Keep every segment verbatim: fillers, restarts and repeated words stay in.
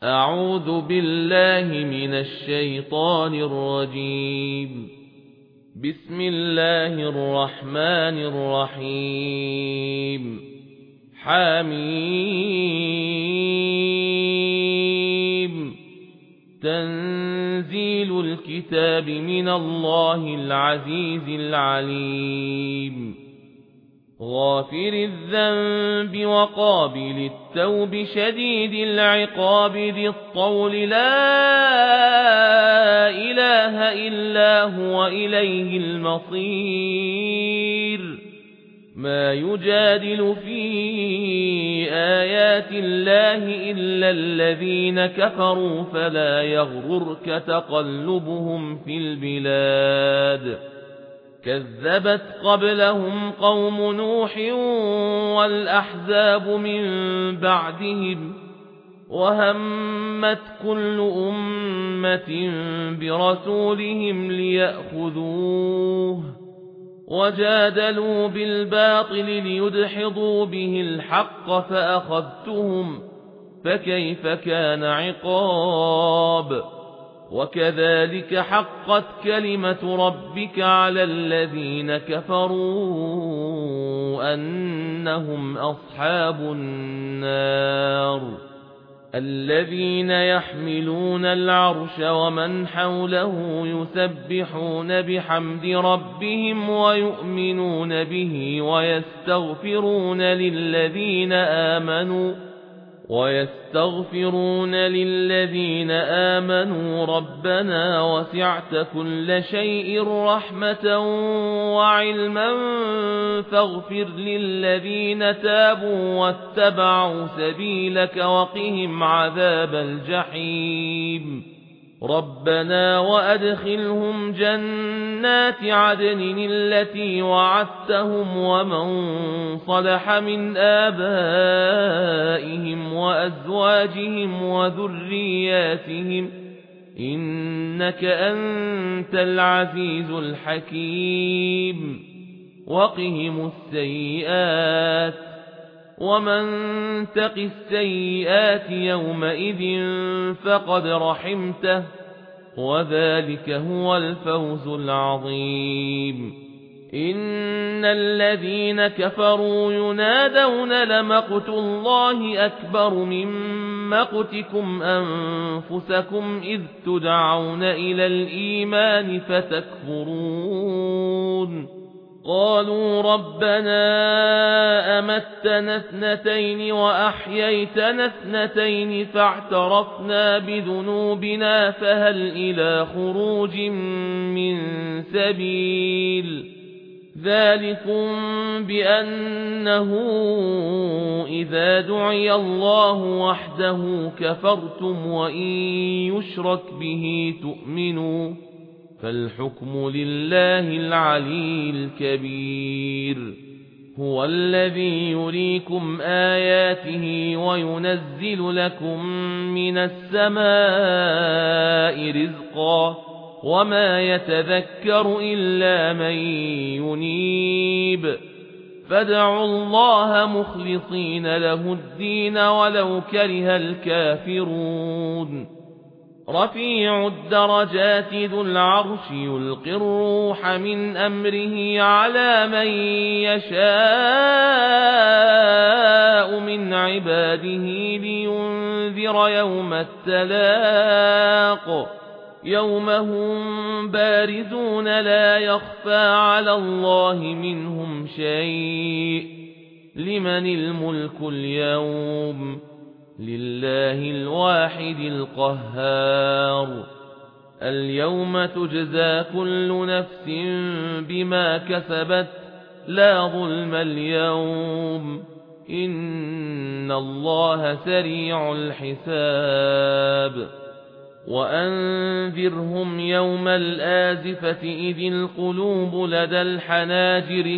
أعوذ بالله من الشيطان الرجيم. بسم الله الرحمن الرحيم. حميم. تنزيل الكتاب من الله العزيز العليم. غافر الذنب وقابل التوب شديد العقاب ذي الطول لا إله إلا هو إليه المصير. ما يجادل في آيات الله إلا الذين كفروا فلا يغررك تقلبهم في البلاد. كذبت قبلهم قوم نوح والأحزاب من بعدهم وهمت كل أمة برسولهم ليأخذوه وجادلوا بالباطل ليدحضوا به الحق فأخذتهم فكيف كان عقاب. وكذلك حقت كلمة ربك على الذين كفروا أنهم أصحاب النار. الذين يحملون العرش ومن حوله يسبحون بحمد ربهم ويؤمنون به ويستغفرون للذين آمنوا ويستغفرون للذين آمنوا ربنا وسعت كل شيء رحمة وعلما فاغفر للذين تابوا واتبعوا سبيلك وقهم عذاب الجحيم. ربنا وأدخلهم جنات عدن التي وعدتهم ومن صلح من آبائهم وأزواجهم وذرياتهم إنك أنت العزيز الحكيم. وقهم السيئات ومن تق السيئات يومئذ فقد رحمته وذلك هو الفوز العظيم. إن الذين كفروا ينادون لمقت الله أكبر من مقتكم أنفسكم إذ تدعون إلى الإيمان فتكفرون. قالوا ربنا أمتنا اثنتين وأحييتنا اثنتين فاعترفنا بذنوبنا فهل إلى خروج من سبيل. ذلكم بأنه إذا دعي الله وحده كفرتم وإن يشرك به تؤمنوا فالحكم لله العلي الكبير. هو الذي يريكم آياته وينزل لكم من السماء رزقا وما يتذكر إلا من ينيب. فادعوا الله مخلصين له الدين ولو كره الكافرون. رفيع الدرجات ذو العرش يلقي الروح من أمره على من يشاء من عباده لينذر يوم التلاق. يوم هم بارزون لا يخفى على الله منهم شيء. لمن الملك اليوم؟ لله الواحد القهار. اليوم تجزى كل نفس بما كسبت لا ظلم اليوم إن الله سريع الحساب. وأنذرهم يوم الآزفة إذ القلوب لدى الحناجر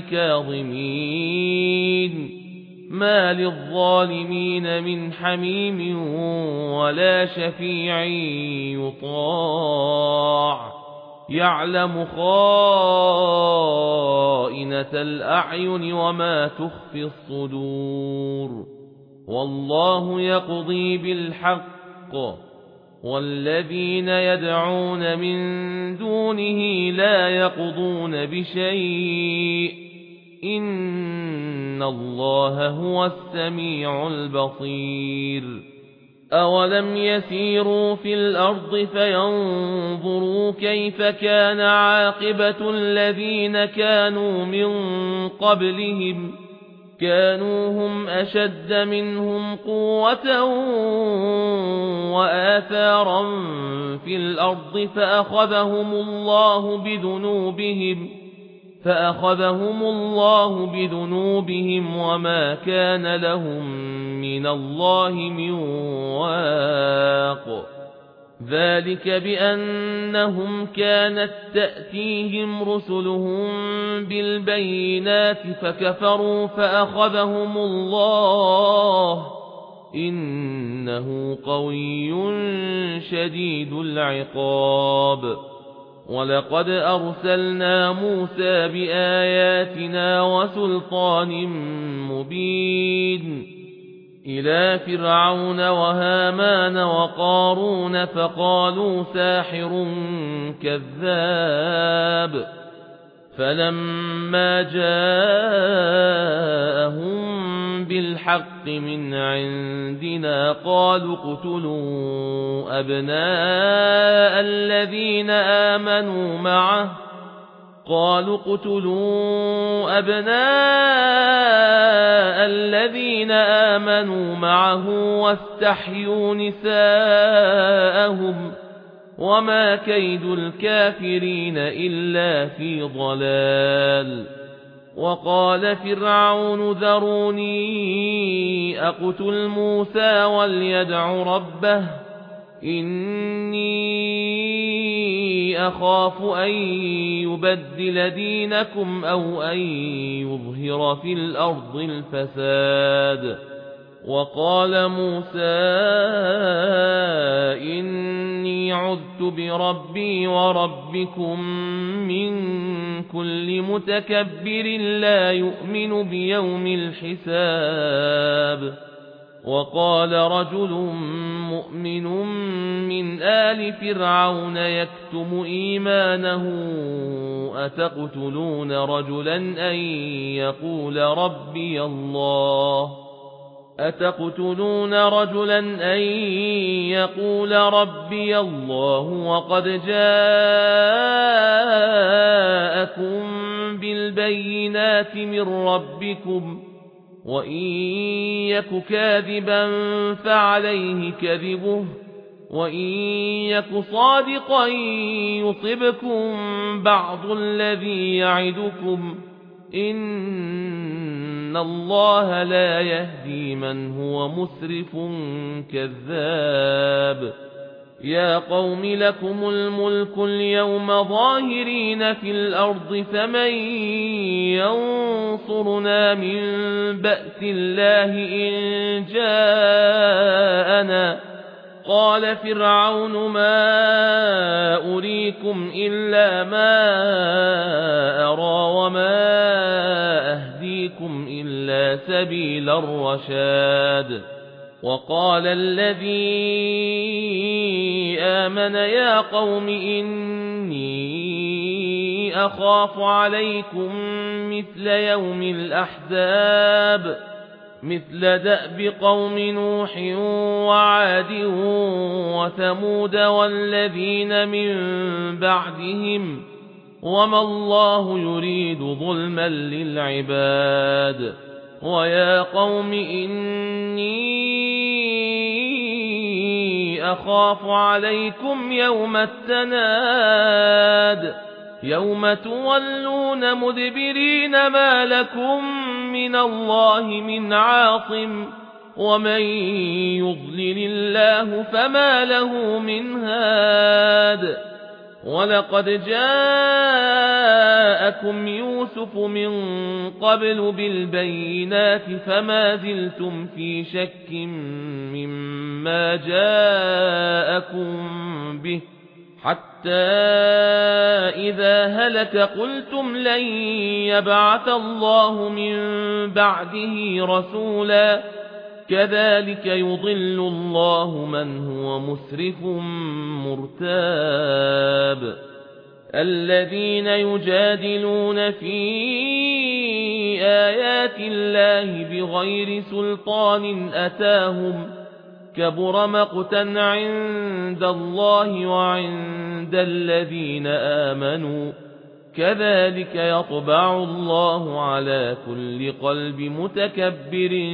كاظمين ما للظالمين من حميم ولا شفيع يطاع. يعلم خائنة الأعين وما تخفي الصدور. والله يقضي بالحق والذين يدعون من دونه لا يقضون بشيء إن الله هو السميع البصير أولم يسيروا في الأرض فينظروا كيف كان عاقبة الذين كانوا من قبلهم كانوا هم أشد منهم قوة وآثارا في الأرض فأخذهم الله بذنوبهم فأخذهم الله بذنوبهم وما كان لهم من الله من واق ذلك بأنهم كانت تأتيهم رسلهم بالبينات فكفروا فأخذهم الله إنه قوي شديد العقاب ولقد أرسلنا موسى بآياتنا وسلطان مبين إلى فرعون وهامان وقارون فقالوا ساحر كذاب فلما جاءهم بالحق من عندنا قالوا اقتلوا أبناء الذين آمنوا معه قالوا اقتلوا أبناء الذين آمنوا معه واستحيوا نساءهم وما كيد الكافرين إلا في ضلال وقال فرعون ذروني أقتل موسى وليدع ربه إني أخاف أن يبدل دينكم أو أن يظهر في الأرض الفساد وقال موسى إني عذت بربي وربكم من كل متكبر لا يؤمن بيوم الحساب وقال رجل مؤمن من آل فرعون يكتم إيمانه أتقتلون رجلا أن يقول ربي الله أتقتلون رجلا أن يقول ربي الله وقد جاءكم بالبينات من ربكم وإن يك كاذبا فعليه كذبه وإن يك صادقا يصبكم بعض الذي يعدكم إن الله لا يهدي من هو مسرف كذاب يا قوم لكم الملك اليوم ظاهرين في الأرض فمن ينصرنا من بأس الله إن جاءنا قال فرعون ما أريكم إلا ما أرى وما أهديكم إلا سبيل الرشاد وقال الذي آمن يا قوم إني أخاف عليكم مثل يوم الأحزاب مثل دأب قوم نوح وعاد وثمود والذين من بعدهم وما الله يريد ظلما للعباد ويا قوم إني أخاف عليكم يوم التناد يوم تولون مدبرين ما لكم من الله من عاصم ومن يضلل الله فما له من هاد ولقد جاءكم يوسف من قبل بالبينات فما زلتم في شك مما جاءكم به حتى إذا هلك قلتم لن يبعث الله من بعده رسولا كذلك يضل الله من هو مسرف مرتاب الذين يجادلون في آيات الله بغير سلطان أتاهم كبر مقتا عند الله وعند الذين آمنوا كذلك يطبع الله على كل قلب متكبر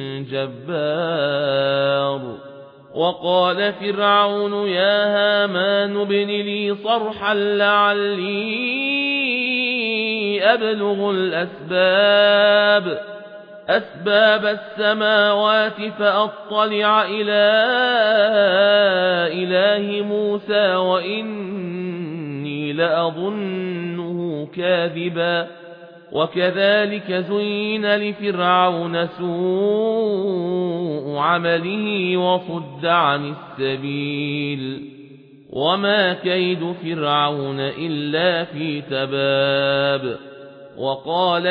جبار وقال فرعون يا هامان ابن لي صرحا لعلي أبلغ الأسباب أسباب السماوات فأطلع إلى إله موسى وإني لأظنه كاذبا وكذلك زين لفرعون سوء عمله وصد عن السبيل وما كيد فرعون إلا في تباب وقال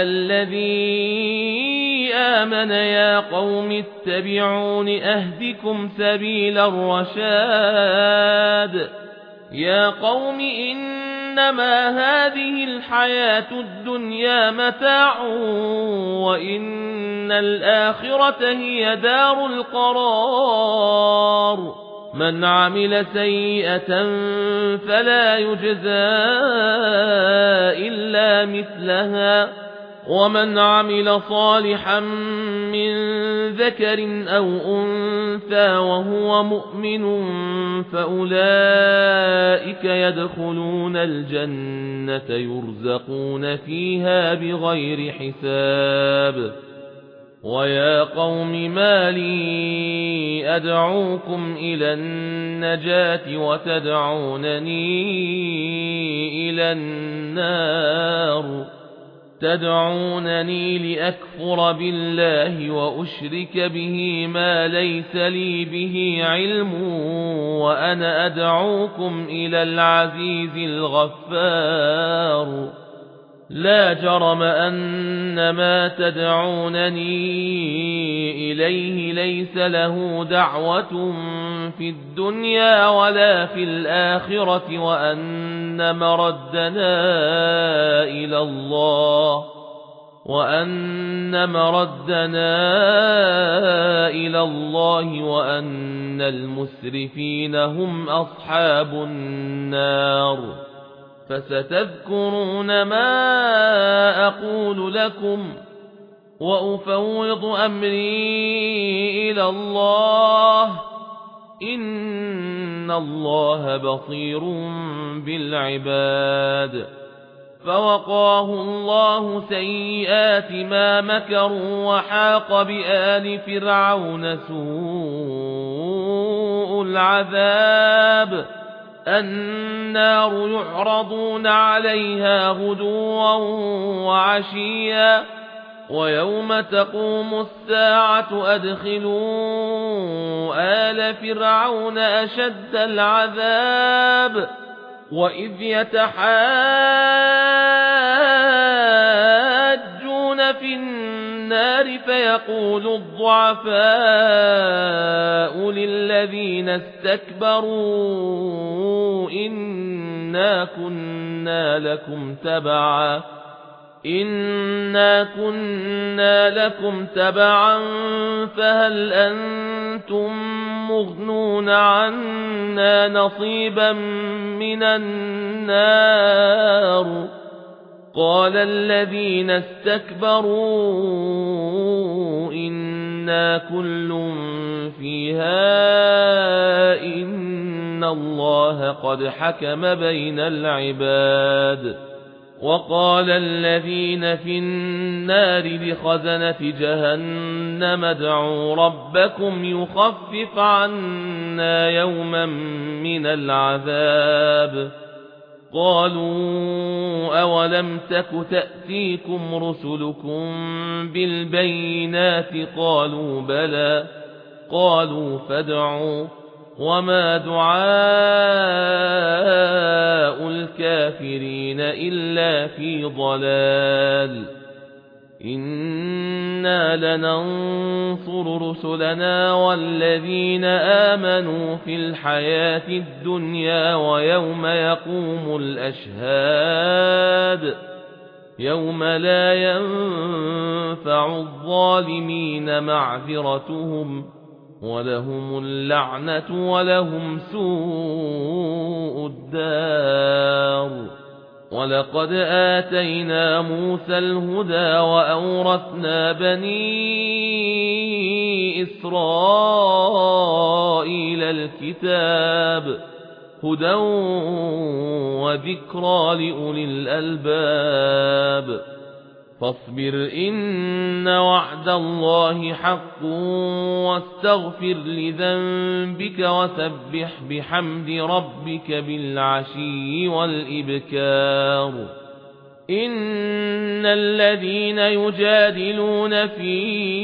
الذي آمن يا قوم اتبعون أهدكم سبيل الرشاد يا قوم إنما هذه الحياة الدنيا متاع وإن الآخرة هي دار القرار من عمل سيئة فلا يجزى إلا مثلها ومن عمل صالحا من ذكر أو أنثى وهو مؤمن فأولئك يدخلون الجنة يرزقون فيها بغير حساب ويا قوم ما لي أدعوكم إلى النجاة وتدعونني إلى النار تدعونني لأكفر بالله وأشرك به ما ليس لي به علم وأنا أدعوكم إلى العزيز الغفار لا جرم أن ما تدعونني إليه ليس له دعوة في الدنيا ولا في الآخرة وأن مردنا إلى الله وأن مردنا إلى الله وأن المسرفين هم أصحاب النار فستذكرون ما أقول لكم وأفوض أمري إلى الله إن الله بصير بالعباد فوقاه الله سيئات ما مكروا وحاق بآل فرعون سوء العذاب النار يعرضون عليها غدوا وعشيا ويوم تقوم الساعة أدخلوا آل فرعون أشد العذاب وإذ يتحاجون في النار فيقول الضعفاء للذين استكبروا إنا كنا لكم تبعا إنا كنا لكم تبعا فهل أنتم مغنون عنا نصيبا من النار قال الذين استكبروا إنا كل فيها إن الله قد حكم بين العباد وقال الذين في النار لخزنة جهنم ادعوا ربكم يخفف عنا يوما من العذاب قالوا أولم تك تأتيكم رسلكم بالبينات قالوا بلى قالوا فادعوا وما دعاء الكافرين إلا في ضلال إن إِنَّا لَنَنصُرُ رُسُلَنَا وَالَّذِينَ آمَنُوا فِي الْحَيَاةِ الدُّنْيَا وَيَوْمَ يَقُومُ الْأَشْهَادُ يَوْمَ لَا يَنفَعُ الظَّالِمِينَ مَعْذِرَتُهُمْ وَلَهُمُ اللَّعْنَةُ وَلَهُمْ سُوءُ الدَّارِ. وَلَقَدْ آتَيْنَا مُوسَى الْهُدَى وَأَوْرَثْنَا بَنِي إِسْرَائِيلَ الْكِتَابَ هُدًى وَذِكْرَى لِأُولِي الْأَلْبَابِ. فاصبر إن وعد الله حق واستغفر لذنبك وسبح بحمد ربك بالعشي والإبكار. إن الذين يجادلون في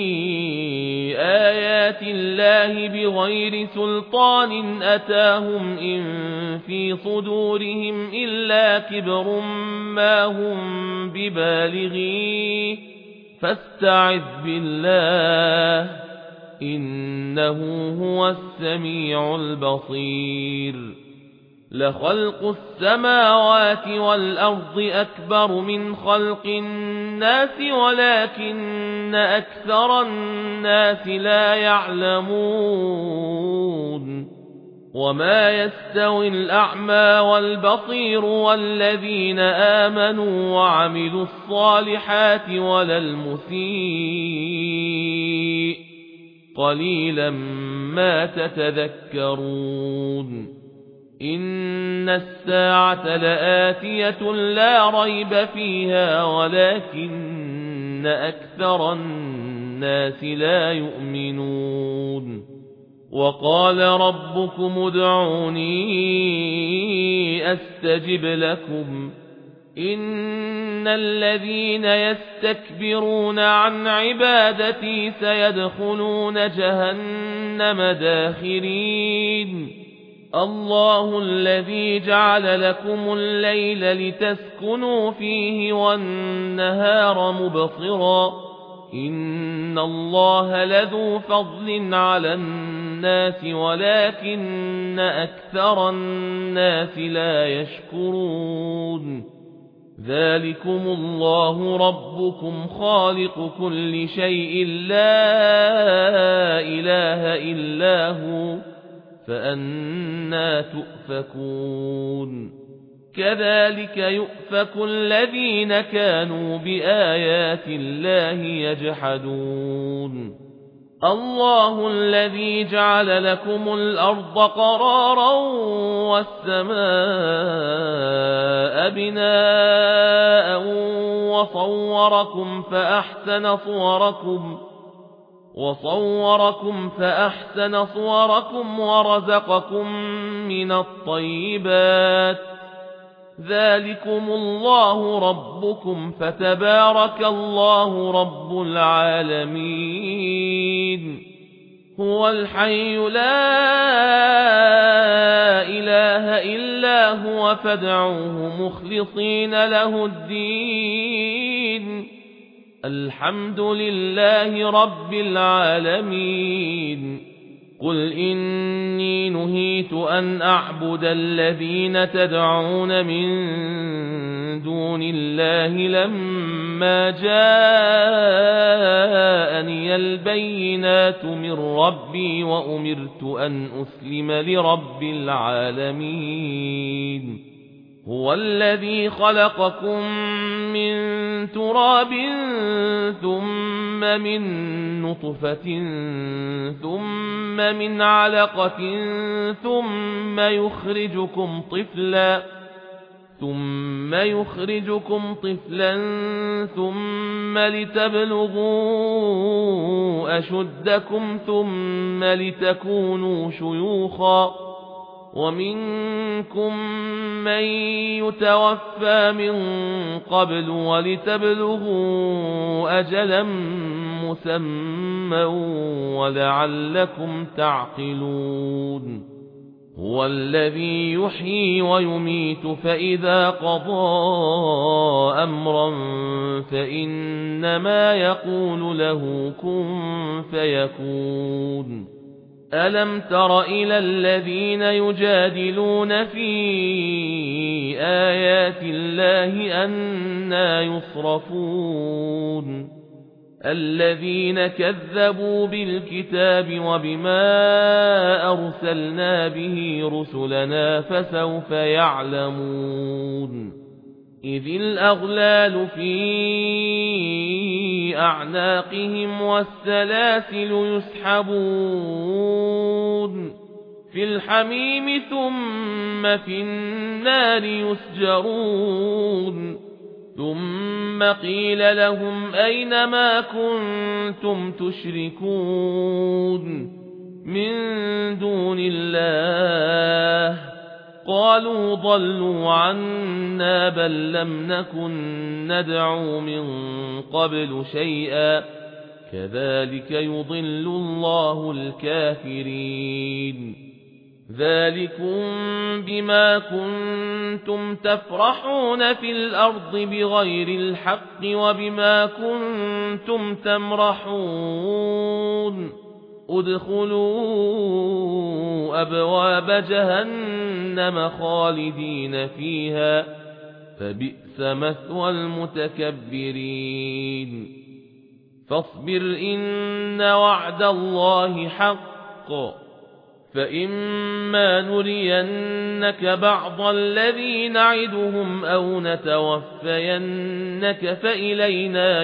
آيات الله بغير سلطان أتاهم إن في صدورهم إلا كبر ما هم ببالغيه فاستعذ بالله إنه هو السميع البصير. لخلق السماوات والأرض أكبر من خلق الناس ولكن أكثر الناس لا يعلمون. وما يستوي الأعمى والبصير والذين آمنوا وعملوا الصالحات ولا المسيء قليلا ما تتذكرون. إن الساعة لآتية لا ريب فيها ولكن أكثر الناس لا يؤمنون. وقال ربكم ادعوني أستجب لكم إن الذين يستكبرون عن عبادتي سيدخلون جهنم داخرين. الله الذي جعل لكم الليل لتسكنوا فيه والنهار مبصرا إن الله لذو فضل على الناس ولكن أكثر الناس لا يشكرون. ذلكم الله ربكم خالق كل شيء لا إله إلا هو فأنى تؤفكون. كذلك يؤفك الذين كانوا بآيات الله يجحدون. الله الذي جعل لكم الأرض قرارا والسماء بناء وصوركم فأحسن صوركم وصوركم فأحسن صوركم ورزقكم من الطيبات. ذلكم الله ربكم فتبارك الله رب العالمين. هو الحي لا إله إلا هو فادعوه مخلصين له الدين الحمد لله رب العالمين. قل إني نهيت أن أعبد الذين تدعون من دون الله لما جاءني البينات من ربي وأمرت أن أسلم لرب العالمين. هو الذي خلقكم من تراب ثم من نطفة ثم من علقة ثم يخرجكم طفلا ثم يخرجكم طفلا ثم لتبلغوا أشدكم ثم لتكونوا شيوخا ومنكم من يتوفى من قبل ولتبلغوا أجلا مسمى ولعلكم تعقلون. هو الذي يحيي ويميت فإذا قضى أمرا فإنما يقول له كن فيكون ألم تر إلى الذين يجادلون في آيات الله أنى يصرفون الذين كذبوا بالكتاب وبما أرسلنا به رسلنا فسوف يعلمون إذ الأغلال في أعناقهم والسلاسل يسحبون في الحميم ثم في النار يسجرون ثم قيل لهم أين ما كنتم تشركون من دون الله قالوا ضلوا عنا بل لم نكن ندعو من قبل شيئا كذلك يضل الله الكافرين ذلكم بما كنتم تفرحون في الأرض بغير الحق وبما كنتم تمرحون ادخلوا أبواب جهنم خالدين فيها فبئس مثوى المتكبرين فاصبر إن وعد الله حق فإما نرينك بعض الذي نعدهم أو نتوفينك فإلينا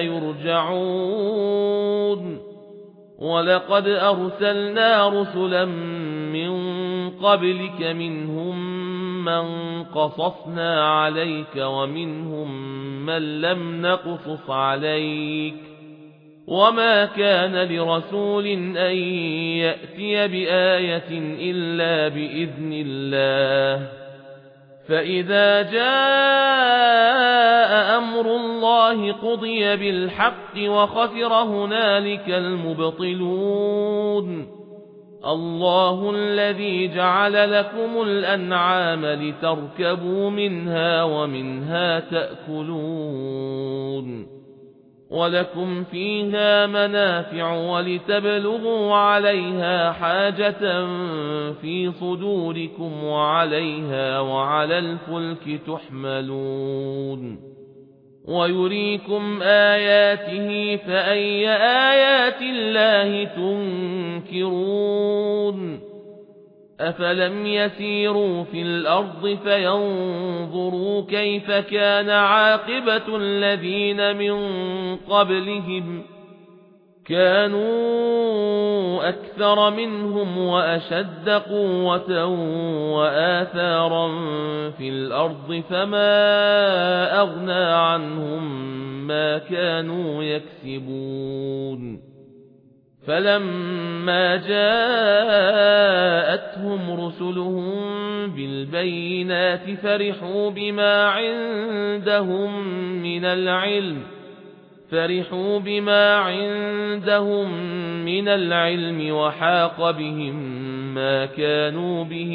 يرجعون ولقد أرسلنا رسلا من قبلك منهم من قصصنا عليك ومنهم من لم نقصص عليك وما كان لرسول أن يأتي بآية إلا بإذن الله فإذا جاء أمر الله قضي بالحق وخسر هنالك المبطلون الله الذي جعل لكم الأنعام لتركبوا منها ومنها تأكلون ولكم فيها منافع ولتبلغوا عليها حاجة في صدوركم وعليها وعلى الفلك تحملون ويريكم آياته فأي آيات الله تنكرون أفلم يسيروا في الأرض فينظروا كيف كان عاقبة الذين من قبلهم كانوا أكثر منهم وأشد قوة وآثارا في الأرض فما أغنى عنهم ما كانوا يكسبون فلما جاءتهم رسلهم بالبينات فرحوا بما عندهم من العلم فرحوا بما عندهم من العلم وحاق بهم ما كانوا به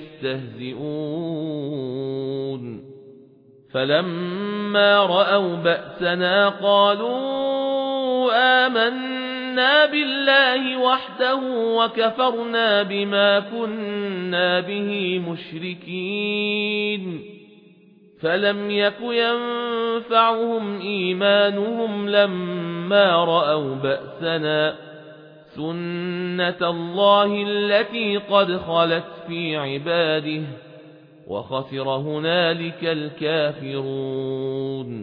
يستهزئون فلما رأوا بأسنا قالوا آمنا بالله وحده وكفرنا بما كنا به مشركين فلم يك ينفعهم إيمانهم لما رأوا بأسنا سنة الله التي قد خلت في عباده وخسر هنالك الكافرون